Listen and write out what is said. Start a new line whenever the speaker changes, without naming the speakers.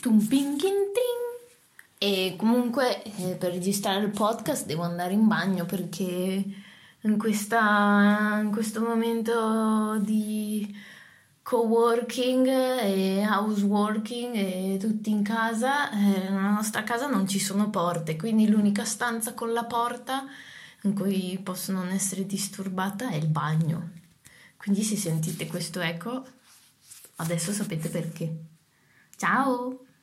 Tum ping kin ting. E comunque per registrare il podcast devo andare in bagno perché in questo momento di coworking e houseworking e tutti in casa, nella nostra casa non ci sono porte, quindi l'unica stanza con la porta in cui posso non essere disturbata è il bagno. Quindi se sentite questo eco, adesso sapete perché. Ciao!